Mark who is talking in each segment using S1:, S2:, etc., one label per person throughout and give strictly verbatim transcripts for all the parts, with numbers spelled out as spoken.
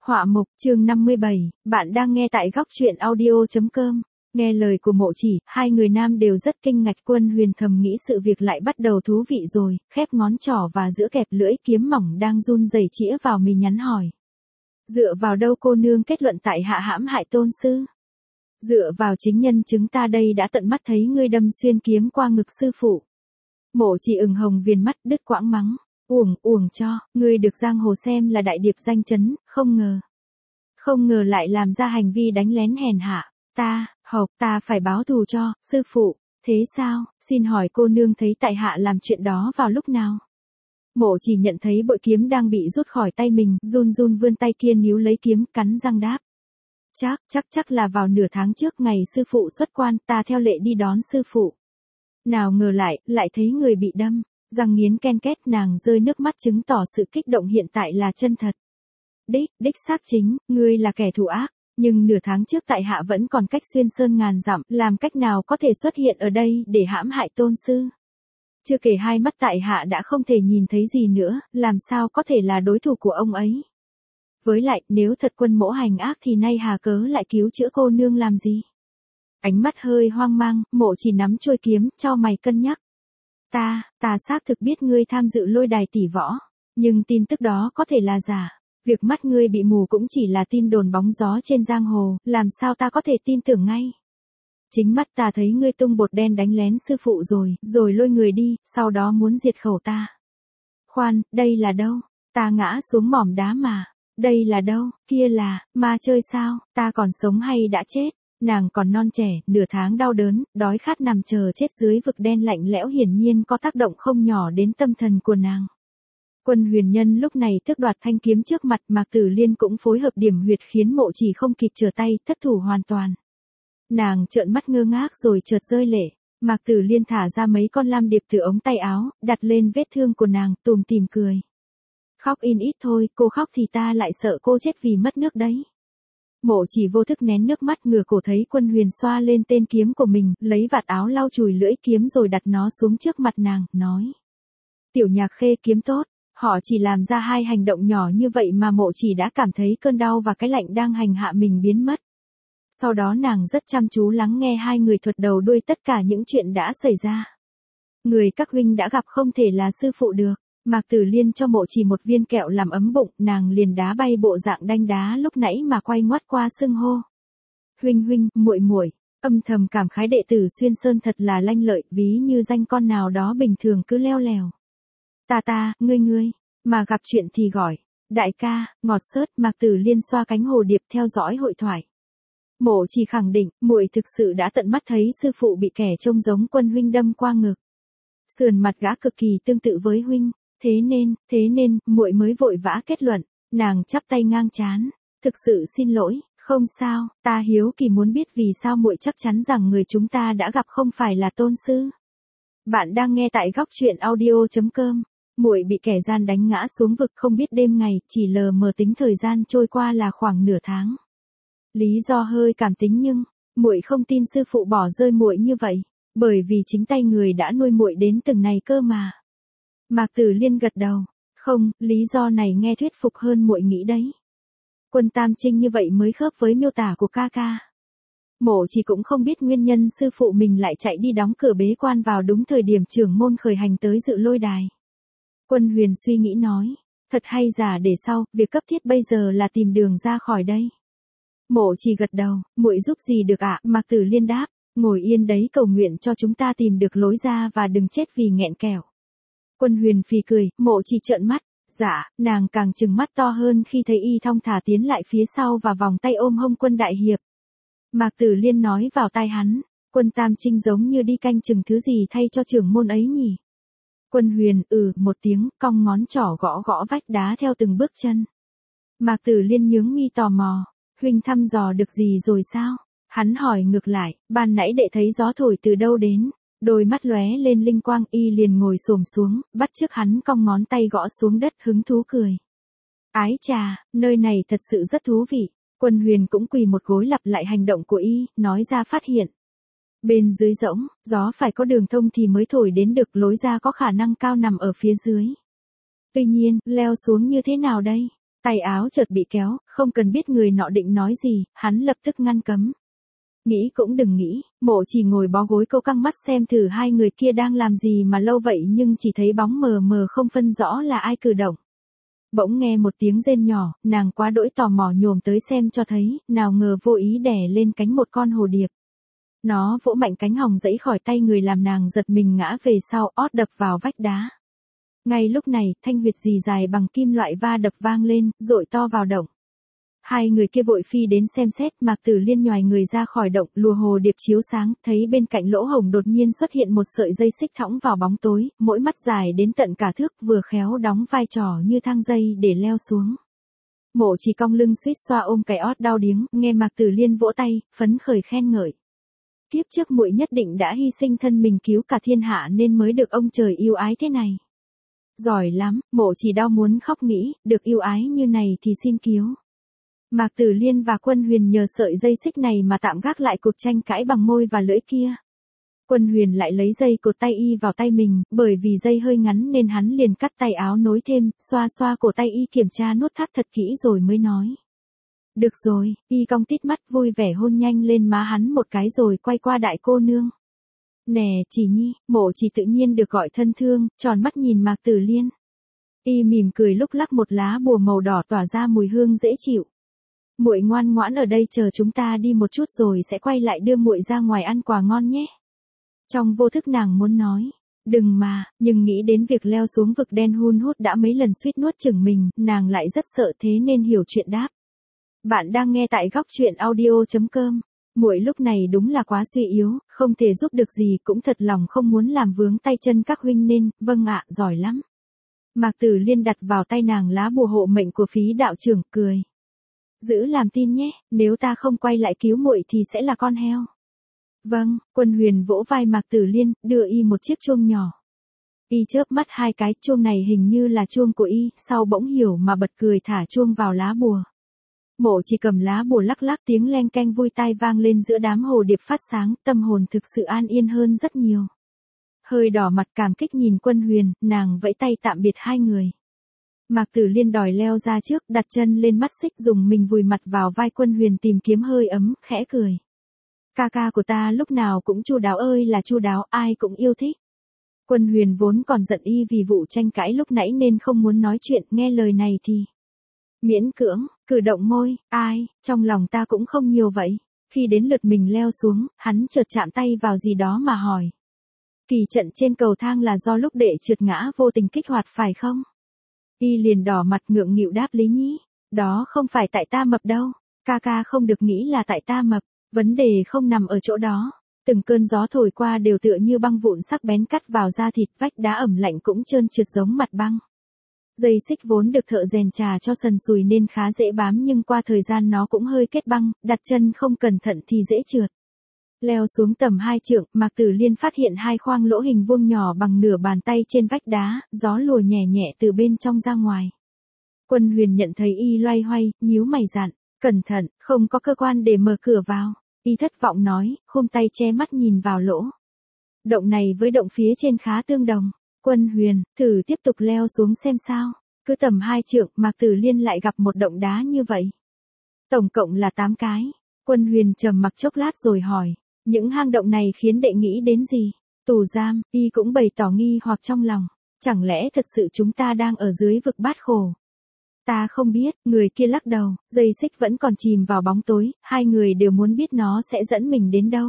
S1: Họa mục chương năm mươi bảy, bạn đang nghe tại góc truyện audio chấm com. Nghe lời của Mộ Chỉ, hai người nam đều rất kinh ngạc. Quân Huyền thầm nghĩ sự việc lại bắt đầu thú vị rồi, khép ngón trỏ và giữa kẹp lưỡi kiếm mỏng đang run rẩy chĩa vào mì nhắn hỏi. Dựa vào đâu cô nương kết luận tại hạ hãm hại tôn sư? Dựa vào chính nhân chứng ta đây đã tận mắt thấy ngươi đâm xuyên kiếm qua ngực sư phụ. Mộ Chỉ ửng hồng viền mắt đứt quãng mắng. Uổng, uổng cho, ngươi được giang hồ xem là đại điệp danh chấn, không ngờ. Không ngờ lại làm ra hành vi đánh lén hèn hạ. Ta, hộc, ta phải báo thù cho, sư phụ. Thế sao, xin hỏi cô nương thấy tại hạ làm chuyện đó vào lúc nào? Mộ Chỉ nhận thấy bội kiếm đang bị rút khỏi tay mình, run run vươn tay kia níu lấy kiếm, cắn răng đáp. Chắc, chắc chắc là vào nửa tháng trước ngày sư phụ xuất quan, ta theo lệ đi đón sư phụ. Nào ngờ lại, lại thấy người bị đâm. Răng nghiến ken két, nàng rơi nước mắt chứng tỏ sự kích động hiện tại là chân thật. Đích, đích xác chính, ngươi là kẻ thù ác, nhưng nửa tháng trước tại hạ vẫn còn cách xuyên sơn ngàn dặm, làm cách nào có thể xuất hiện ở đây để hãm hại tôn sư. Chưa kể hai mắt tại hạ đã không thể nhìn thấy gì nữa, làm sao có thể là đối thủ của ông ấy. Với lại, nếu thật quân mỗ hành ác thì nay hà cớ lại cứu chữa cô nương làm gì. Ánh mắt hơi hoang mang, Mộ Chỉ nắm chuôi kiếm, chau mày cân nhắc. Ta, ta xác thực biết ngươi tham dự lôi đài tỷ võ, nhưng tin tức đó có thể là giả. Việc mắt ngươi bị mù cũng chỉ là tin đồn bóng gió trên giang hồ, làm sao ta có thể tin tưởng ngay. Chính mắt ta thấy ngươi tung bột đen đánh lén sư phụ rồi, rồi lôi người đi, sau đó muốn diệt khẩu ta. Khoan, đây là đâu? Ta ngã xuống mỏm đá mà. Đây là đâu? Kia là, ma chơi sao? Ta còn sống hay đã chết? Nàng còn non trẻ, nửa tháng đau đớn, đói khát nằm chờ chết dưới vực đen lạnh lẽo hiển nhiên có tác động không nhỏ đến tâm thần của nàng. Quân Huyền nhân lúc này tước đoạt thanh kiếm trước mặt, Mạc Tử Liên cũng phối hợp điểm huyệt khiến Mộ Chỉ không kịp trở tay, thất thủ hoàn toàn. Nàng trợn mắt ngơ ngác rồi chợt rơi lệ. Mạc Tử Liên thả ra mấy con lam điệp từ ống tay áo, đặt lên vết thương của nàng, tủm tỉm cười. Khóc in ít thôi, cô khóc thì ta lại sợ cô chết vì mất nước đấy. Mộ Chỉ vô thức nén nước mắt, ngửa cổ thấy Quân Huyền xoa lên tên kiếm của mình, lấy vạt áo lau chùi lưỡi kiếm rồi đặt nó xuống trước mặt nàng, nói. Tiểu Nhạc Khê, kiếm tốt, họ chỉ làm ra hai hành động nhỏ như vậy mà Mộ Chỉ đã cảm thấy cơn đau và cái lạnh đang hành hạ mình biến mất. Sau đó nàng rất chăm chú lắng nghe hai người thuật đầu đuôi tất cả những chuyện đã xảy ra. Người các huynh đã gặp không thể là sư phụ được. Mạc Tử Liên cho Mộ Chỉ một viên kẹo làm ấm bụng, nàng liền đá bay bộ dạng đanh đá lúc nãy mà quay ngoắt qua xưng hô. Huynh huynh, muội muội, âm thầm cảm khái đệ tử xuyên sơn thật là lanh lợi, ví như danh con nào đó bình thường cứ leo lèo. Ta ta, ngươi ngươi, mà gặp chuyện thì gọi, đại ca, ngọt xớt. Mạc Tử Liên xoa cánh hồ điệp theo dõi hội thoại. Mộ Chỉ khẳng định, muội thực sự đã tận mắt thấy sư phụ bị kẻ trông giống Quân huynh đâm qua ngực. Sườn mặt gã cực kỳ tương tự với huynh. Thế nên, thế nên, muội mới vội vã kết luận. Nàng chắp tay ngang trán. Thực sự xin lỗi, không sao, ta hiếu kỳ muốn biết vì sao muội chắc chắn rằng người chúng ta đã gặp không phải là tôn sư. Bạn đang nghe tại góc truyện audio chấm com. Muội bị kẻ gian đánh ngã xuống vực không biết đêm ngày, chỉ lờ mờ tính thời gian trôi qua là khoảng nửa tháng. Lý do hơi cảm tính nhưng, muội không tin sư phụ bỏ rơi muội như vậy, bởi vì chính tay người đã nuôi muội đến từng này cơ mà. Mạc Tử Liên gật đầu. Không, lý do này nghe thuyết phục hơn muội nghĩ đấy. Quân Tam Trinh như vậy mới khớp với miêu tả của ca ca. Mộ Chỉ cũng không biết nguyên nhân sư phụ mình lại chạy đi đóng cửa bế quan vào đúng thời điểm trưởng môn khởi hành tới dự lôi đài. Quân Huyền suy nghĩ nói. Thật hay giả để sau, việc cấp thiết bây giờ là tìm đường ra khỏi đây. Mộ Chỉ gật đầu. Muội giúp gì được ạ? Mạc Tử Liên đáp. Ngồi yên đấy cầu nguyện cho chúng ta tìm được lối ra và đừng chết vì nghẹn kẻo. Quân Huyền phì cười, Mộ Chỉ trợn mắt. Dạ, nàng càng trừng mắt to hơn khi thấy y thong thả tiến lại phía sau và vòng tay ôm hông Quân đại hiệp. Mạc Tử Liên nói vào tai hắn. Quân Tam Trinh giống như đi canh chừng thứ gì thay cho trưởng môn ấy nhỉ. Quân Huyền ừ một tiếng, cong ngón trỏ gõ gõ vách đá theo từng bước chân. Mạc Tử Liên nhướng mi tò mò. Huynh thăm dò được gì rồi sao? Hắn hỏi ngược lại, ban nãy đệ thấy gió thổi từ đâu đến? Đôi mắt lóe lên linh quang, y liền ngồi xổm xuống, bắt chước hắn cong ngón tay gõ xuống đất hứng thú cười. Ái chà, nơi này thật sự rất thú vị. Quân Huyền cũng quỳ một gối lặp lại hành động của y, nói ra phát hiện. Bên dưới rỗng, gió phải có đường thông thì mới thổi đến được, lối ra có khả năng cao nằm ở phía dưới. Tuy nhiên, leo xuống như thế nào đây? Tay áo chợt bị kéo, không cần biết người nọ định nói gì, hắn lập tức ngăn cấm. Nghĩ cũng đừng nghĩ, Mộ Chỉ ngồi bó gối câu căng mắt xem thử hai người kia đang làm gì mà lâu vậy nhưng chỉ thấy bóng mờ mờ không phân rõ là ai cử động. Bỗng nghe một tiếng rên nhỏ, nàng quá đỗi tò mò nhổm tới xem cho thấy, nào ngờ vô ý đè lên cánh một con hồ điệp. Nó vỗ mạnh cánh hồng giãy khỏi tay người làm nàng giật mình ngã về sau ót đập vào vách đá. Ngay lúc này, thanh huyệt dì dài bằng kim loại va đập vang lên, dội to vào động. Hai người kia vội phi đến xem xét, Mạc Tử Liên nhoài người ra khỏi động, lùa hồ điệp chiếu sáng, thấy bên cạnh lỗ hổng đột nhiên xuất hiện một sợi dây xích thõng vào bóng tối, mỗi mắt dài đến tận cả thước, vừa khéo đóng vai trò như thang dây để leo xuống. Mộ Chỉ cong lưng suýt xoa ôm cái ót đau điếng, nghe Mạc Tử Liên vỗ tay, phấn khởi khen ngợi. Kiếp trước muội nhất định đã hy sinh thân mình cứu cả thiên hạ nên mới được ông trời yêu ái thế này. Giỏi lắm, Mộ Chỉ đau muốn khóc nghĩ, được yêu ái như này thì xin cứu. Mạc Tử Liên và Quân Huyền nhờ sợi dây xích này mà tạm gác lại cuộc tranh cãi bằng môi và lưỡi kia. Quân Huyền lại lấy dây cột tay y vào tay mình, bởi vì dây hơi ngắn nên hắn liền cắt tay áo nối thêm, xoa xoa cổ tay y kiểm tra nút thắt thật kỹ rồi mới nói. Được rồi, y cong tít mắt vui vẻ hôn nhanh lên má hắn một cái rồi quay qua đại cô nương. Nè Chỉ Nhi, Mộ Chỉ tự nhiên được gọi thân thương, tròn mắt nhìn Mạc Tử Liên. Y mỉm cười lúc lắc một lá bùa màu đỏ tỏa ra mùi hương dễ chịu. Muội ngoan ngoãn ở đây chờ chúng ta đi một chút rồi sẽ quay lại đưa muội ra ngoài ăn quà ngon nhé. Trong vô thức nàng muốn nói, đừng mà, nhưng nghĩ đến việc leo xuống vực đen hun hút đã mấy lần suýt nuốt chửng mình, nàng lại rất sợ thế nên hiểu chuyện đáp. Bạn đang nghe tại góc truyện audio chấm com. Muội lúc này đúng là quá suy yếu, không thể giúp được gì, cũng thật lòng không muốn làm vướng tay chân các huynh nên, vâng ạ, giỏi lắm. Mạc Tử Liên đặt vào tay nàng lá bùa hộ mệnh của phí đạo trưởng, cười. Giữ làm tin nhé, nếu ta không quay lại cứu muội thì sẽ là con heo. Vâng, Quân Huyền vỗ vai Mạc Tử Liên, đưa y một chiếc chuông nhỏ. Y chớp mắt hai cái, chuông này hình như là chuông của y, sau bỗng hiểu mà bật cười thả chuông vào lá bùa. Mộ Chỉ cầm lá bùa lắc lắc, tiếng leng keng vui tai vang lên giữa đám hồ điệp phát sáng, tâm hồn thực sự an yên hơn rất nhiều. Hơi đỏ mặt cảm kích nhìn Quân Huyền, nàng vẫy tay tạm biệt hai người. Mạc Tử Liên đòi leo ra trước, đặt chân lên mắt xích dùng mình vùi mặt vào vai Quân Huyền tìm kiếm hơi ấm, khẽ cười. Ca ca của ta lúc nào cũng chu đáo ơi là chu đáo, ai cũng yêu thích. Quân Huyền vốn còn giận y vì vụ tranh cãi lúc nãy nên không muốn nói chuyện, nghe lời này thì miễn cưỡng, cử động môi, ai, trong lòng ta cũng không nhiều vậy. Khi đến lượt mình leo xuống, hắn chợt chạm tay vào gì đó mà hỏi. Kỳ trận trên cầu thang là do lúc đệ trượt ngã vô tình kích hoạt phải không? Y liền đỏ mặt ngượng nghịu đáp Lý Nhĩ. Đó không phải tại ta mập đâu, ca ca không được nghĩ là tại ta mập, vấn đề không nằm ở chỗ đó. Từng cơn gió thổi qua đều tựa như băng vụn sắc bén cắt vào da thịt, vách đá ẩm lạnh cũng trơn trượt giống mặt băng. Dây xích vốn được thợ rèn trà cho sần sùi nên khá dễ bám nhưng qua thời gian nó cũng hơi kết băng, đặt chân không cẩn thận thì dễ trượt. Leo xuống tầm hai trượng, Mạc Tử Liên phát hiện hai khoang lỗ hình vuông nhỏ bằng nửa bàn tay trên vách đá, gió lùa nhẹ nhẹ từ bên trong ra ngoài. Quân Huyền nhận thấy y loay hoay, nhíu mày dặn, cẩn thận, không có cơ quan để mở cửa vào. Y thất vọng nói, khum tay che mắt nhìn vào lỗ. Động này với động phía trên khá tương đồng. Quân Huyền, thử tiếp tục leo xuống xem sao. Cứ tầm hai trượng, Mạc Tử Liên lại gặp một động đá như vậy. Tổng cộng là tám cái. Quân Huyền trầm mặc chốc lát rồi hỏi, những hang động này khiến đệ nghĩ đến gì? Tù giam, y cũng bày tỏ nghi hoặc trong lòng. Chẳng lẽ thật sự chúng ta đang ở dưới vực bát khổ? Ta không biết, người kia lắc đầu, dây xích vẫn còn chìm vào bóng tối, hai người đều muốn biết nó sẽ dẫn mình đến đâu.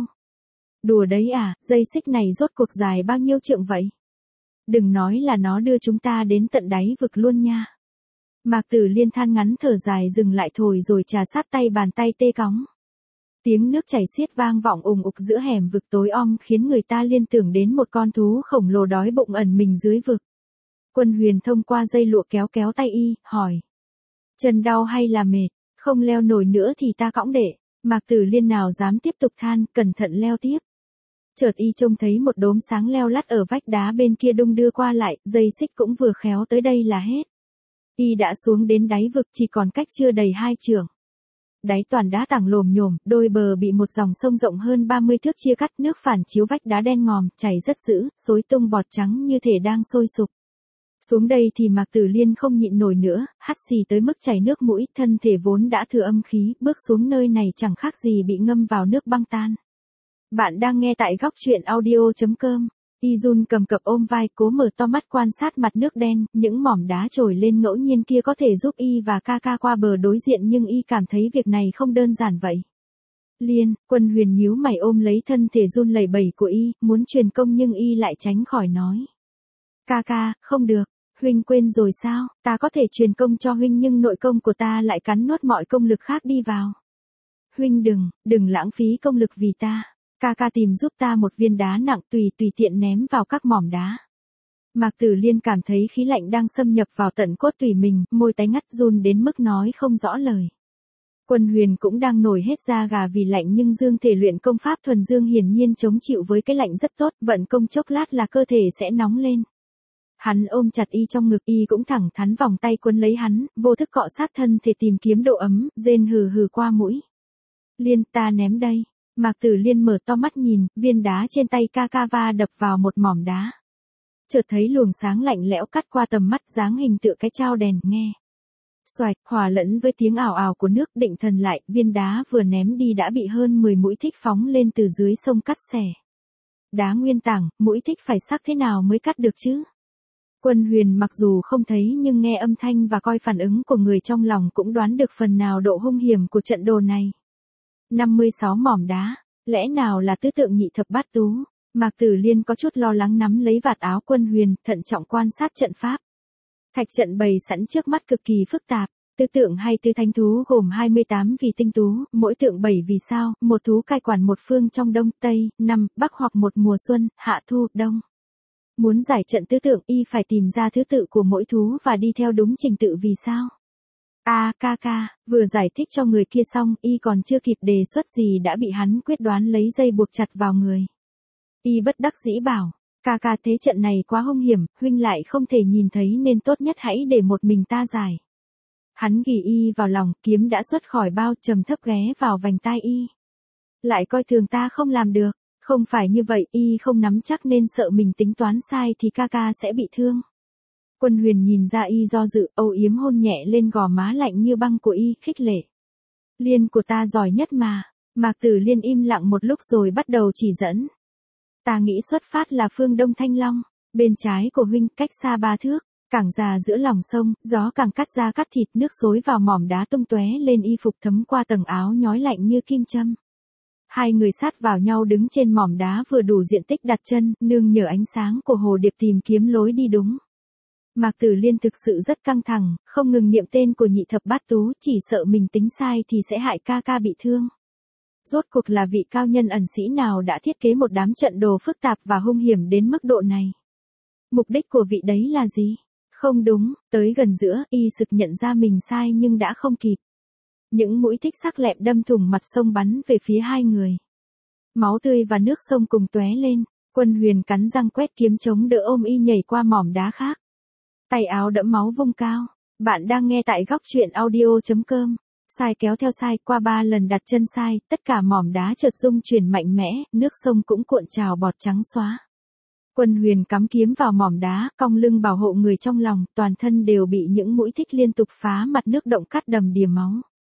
S1: Đùa đấy à, dây xích này rốt cuộc dài bao nhiêu trượng vậy? Đừng nói là nó đưa chúng ta đến tận đáy vực luôn nha. Mạc Tử Liên than ngắn thở dài dừng lại thổi rồi trà sát tay bàn tay tê cóng. Tiếng nước chảy xiết vang vọng ùng ục giữa hẻm vực tối om khiến người ta liên tưởng đến một con thú khổng lồ đói bụng ẩn mình dưới vực. Quân Huyền thông qua dây lụa kéo kéo tay y, hỏi. Chân đau hay là mệt, không leo nổi nữa thì ta cõng đệ. Mạc Tử Liên nào dám tiếp tục than, cẩn thận leo tiếp. Chợt y trông thấy một đốm sáng leo lắt ở vách đá bên kia đung đưa qua lại, dây xích cũng vừa khéo tới đây là hết. Y đã xuống đến đáy vực chỉ còn cách chưa đầy hai trượng. Đáy toàn đá tảng lồm nhồm, đôi bờ bị một dòng sông rộng hơn ba mươi thước chia cắt, nước phản chiếu vách đá đen ngòm, chảy rất dữ, xối tung bọt trắng như thể đang sôi sục. Xuống đây thì Mạc Tử Liên không nhịn nổi nữa, hắt xì tới mức chảy nước mũi, thân thể vốn đã thừa âm khí, bước xuống nơi này chẳng khác gì bị ngâm vào nước băng tan. Bạn đang nghe tại góc truyện audio.com. Y Jun cầm cập ôm vai, cố mở to mắt quan sát mặt nước đen, những mỏm đá trồi lên ngẫu nhiên kia có thể giúp Y và ca ca qua bờ đối diện, nhưng Y cảm thấy việc này không đơn giản vậy. Liên, Quân Huyền nhíu mày ôm lấy thân thể run lẩy bẩy của Y, muốn truyền công nhưng Y lại tránh khỏi nói. Ca ca, không được, huynh quên rồi sao, ta có thể truyền công cho huynh nhưng nội công của ta lại cắn nuốt mọi công lực khác đi vào. Huynh đừng, đừng lãng phí công lực vì ta. Ca ca tìm giúp ta một viên đá nặng, tùy tùy tiện ném vào các mỏm đá. Mạc Tử Liên cảm thấy khí lạnh đang xâm nhập vào tận cốt tủy mình, môi tái ngắt run đến mức nói không rõ lời. Quân Huyền cũng đang nổi hết da gà vì lạnh, nhưng dương thể luyện công pháp thuần dương hiển nhiên chống chịu với cái lạnh rất tốt, vận công chốc lát là cơ thể sẽ nóng lên. Hắn ôm chặt Y trong ngực, Y cũng thẳng thắn vòng tay quấn lấy hắn, vô thức cọ sát thân thể tìm kiếm độ ấm, rên hừ hừ qua mũi. Liên, ta ném đây. Mạc Tử Liên mở to mắt nhìn, viên đá trên tay ca ca va đập vào một mỏm đá. Chợt thấy luồng sáng lạnh lẽo cắt qua tầm mắt, dáng hình tựa cái trao đèn, nghe. Xoạch, hòa lẫn với tiếng ảo ảo của nước, định thần lại, viên đá vừa ném đi đã bị hơn mười mũi thích phóng lên từ dưới sông cắt xẻ. Đá nguyên tảng, mũi thích phải sắc thế nào mới cắt được chứ? Quân Huyền mặc dù không thấy nhưng nghe âm thanh và coi phản ứng của người trong lòng cũng đoán được phần nào độ hung hiểm của trận đồ này. năm mươi sáu mỏm đá, lẽ nào là tứ tượng nhị thập bát tú? Mạc Tử Liên có chút lo lắng nắm lấy vạt áo Quân Huyền, thận trọng quan sát trận pháp. Thạch trận bày sẵn trước mắt cực kỳ phức tạp, tứ tượng hay tứ thánh thú gồm hai mươi tám vì tinh tú, mỗi tượng bảy vì sao, một thú cai quản một phương trong đông, tây, nam, bắc hoặc một mùa xuân, hạ thu, đông. Muốn giải trận tứ tượng, Y phải tìm ra thứ tự của mỗi thú và đi theo đúng trình tự vì sao. A à, ca ca, vừa giải thích cho người kia xong, Y còn chưa kịp đề xuất gì đã bị hắn quyết đoán lấy dây buộc chặt vào người. Y bất đắc dĩ bảo, ca ca thế trận này quá hung hiểm, huynh lại không thể nhìn thấy nên tốt nhất hãy để một mình ta giải. Hắn ghì Y vào lòng, kiếm đã xuất khỏi bao, trầm thấp ghé vào vành tai Y. Lại coi thường ta không làm được, không phải như vậy, Y không nắm chắc nên sợ mình tính toán sai thì ca ca sẽ bị thương. Quân Huyền nhìn ra Y do dự, âu yếm hôn nhẹ lên gò má lạnh như băng của Y, khích lệ. Liên của ta giỏi nhất mà. Mạc Tử Liên im lặng một lúc rồi bắt đầu chỉ dẫn. Ta nghĩ xuất phát là phương đông Thanh Long, bên trái của huynh, cách xa ba thước, cảng già giữa lòng sông, gió càng cắt ra cắt thịt, nước xối vào mỏm đá tung tóe lên, y phục thấm qua tầng áo nhói lạnh như kim châm. Hai người sát vào nhau đứng trên mỏm đá vừa đủ diện tích đặt chân, nương nhờ ánh sáng của hồ điệp tìm kiếm lối đi đúng. Mạc Tử Liên thực sự rất căng thẳng, không ngừng niệm tên của nhị thập bát tú, chỉ sợ mình tính sai thì sẽ hại ca ca bị thương. Rốt cuộc là vị cao nhân ẩn sĩ nào đã thiết kế một đám trận đồ phức tạp và hung hiểm đến mức độ này? Mục đích của vị đấy là gì? Không đúng, tới gần giữa, Y sực nhận ra mình sai nhưng đã không kịp. Những mũi thích sắc lẹm đâm thủng mặt sông bắn về phía hai người. Máu tươi và nước sông cùng tóe lên, Quân Huyền cắn răng quét kiếm chống đỡ ôm Y nhảy qua mỏm đá khác. Tay áo đẫm máu vung cao. Bạn đang nghe tại góc truyện audio.com. Sai kéo theo sai, qua ba lần đặt chân sai, tất cả mỏm đá chợt rung chuyển mạnh mẽ, nước sông cũng cuộn trào bọt trắng xóa. Quân Huyền cắm kiếm vào mỏm đá, cong lưng bảo hộ người trong lòng, toàn thân đều bị những mũi thích liên tục phá mặt nước động cắt đầm đìa máu.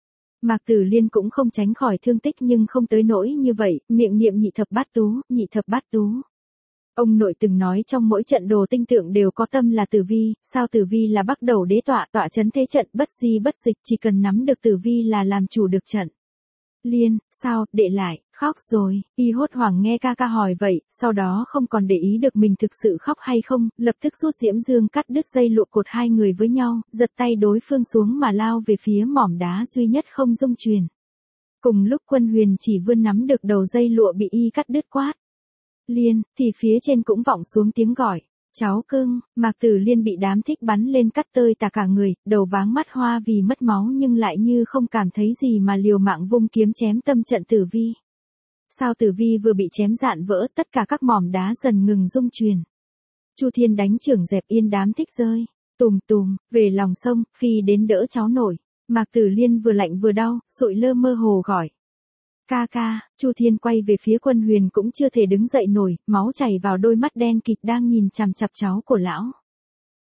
S1: Mạc Tử Liên cũng không tránh khỏi thương tích nhưng không tới nỗi như vậy, miệng niệm nhị thập bát tú, nhị thập bát tú. Ông nội từng nói trong mỗi trận đồ tinh tượng đều có tâm là tử vi, sao tử vi là bắc đầu đế tọa, tọa chấn thế trận, bất di bất dịch, chỉ cần nắm được tử vi là làm chủ được trận. Liên, sao, đệ lại, khóc rồi, Y hốt hoảng nghe ca ca hỏi vậy, sau đó không còn để ý được mình thực sự khóc hay không, lập tức rút diễm dương cắt đứt dây lụa cột hai người với nhau, giật tay đối phương xuống mà lao về phía mỏm đá duy nhất không rung chuyển. Cùng lúc Quân Huyền chỉ vươn nắm được đầu dây lụa bị Y cắt đứt quát. Liên, thì phía trên cũng vọng xuống tiếng gọi. Cháu cưng, Mạc Tử Liên bị đám thích bắn lên cắt tơi tả cả người, đầu váng mắt hoa vì mất máu nhưng lại như không cảm thấy gì mà liều mạng vung kiếm chém tâm trận tử vi. Sao tử vi vừa bị chém dạn vỡ, tất cả các mỏm đá dần ngừng rung chuyển. Chu Thiên đánh trưởng dẹp yên đám thích rơi. Tùm tùm, về lòng sông, phi đến đỡ cháu nổi. Mạc Tử Liên vừa lạnh vừa đau, sụi lơ mơ hồ gọi. Ca ca, Chu Thiên quay về phía Quân Huyền cũng chưa thể đứng dậy nổi, máu chảy vào đôi mắt đen kịt đang nhìn chằm chằm cháu của lão.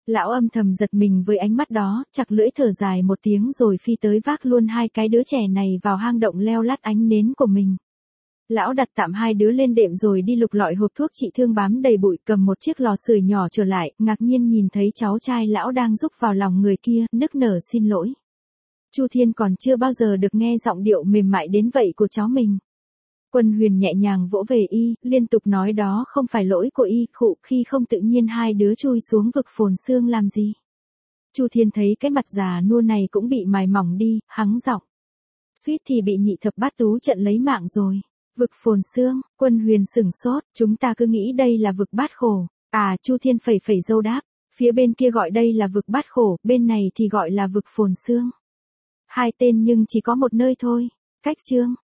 S1: Lão âm thầm giật mình với ánh mắt đó, chặt lưỡi thở dài một tiếng rồi phi tới vác luôn hai cái đứa trẻ này vào hang động leo lắt ánh nến của mình. Lão đặt tạm hai đứa lên đệm rồi đi lục lọi hộp thuốc trị thương bám đầy bụi, cầm một chiếc lò sưởi nhỏ trở lại, ngạc nhiên nhìn thấy cháu trai lão đang rúc vào lòng người kia, nức nở xin lỗi. Chu Thiên còn chưa bao giờ được nghe giọng điệu mềm mại đến vậy của cháu mình. Quân Huyền nhẹ nhàng vỗ về y, liên tục nói đó không phải lỗi của y, khụ, khi không tự nhiên hai đứa chui xuống vực phồn xương làm gì. Chu Thiên thấy cái mặt già nua này cũng bị mài mỏng đi, hắng giọng. Suýt thì bị nhị thập bát tú trận lấy mạng rồi. Vực phồn xương, Quân Huyền sửng sốt, chúng ta cứ nghĩ đây là vực bát khổ. À, Chu Thiên phẩy phẩy râu đáp, phía bên kia gọi đây là vực bát khổ, bên này thì gọi là vực phồn xương. Hai tên nhưng chỉ có một nơi thôi. Cách chương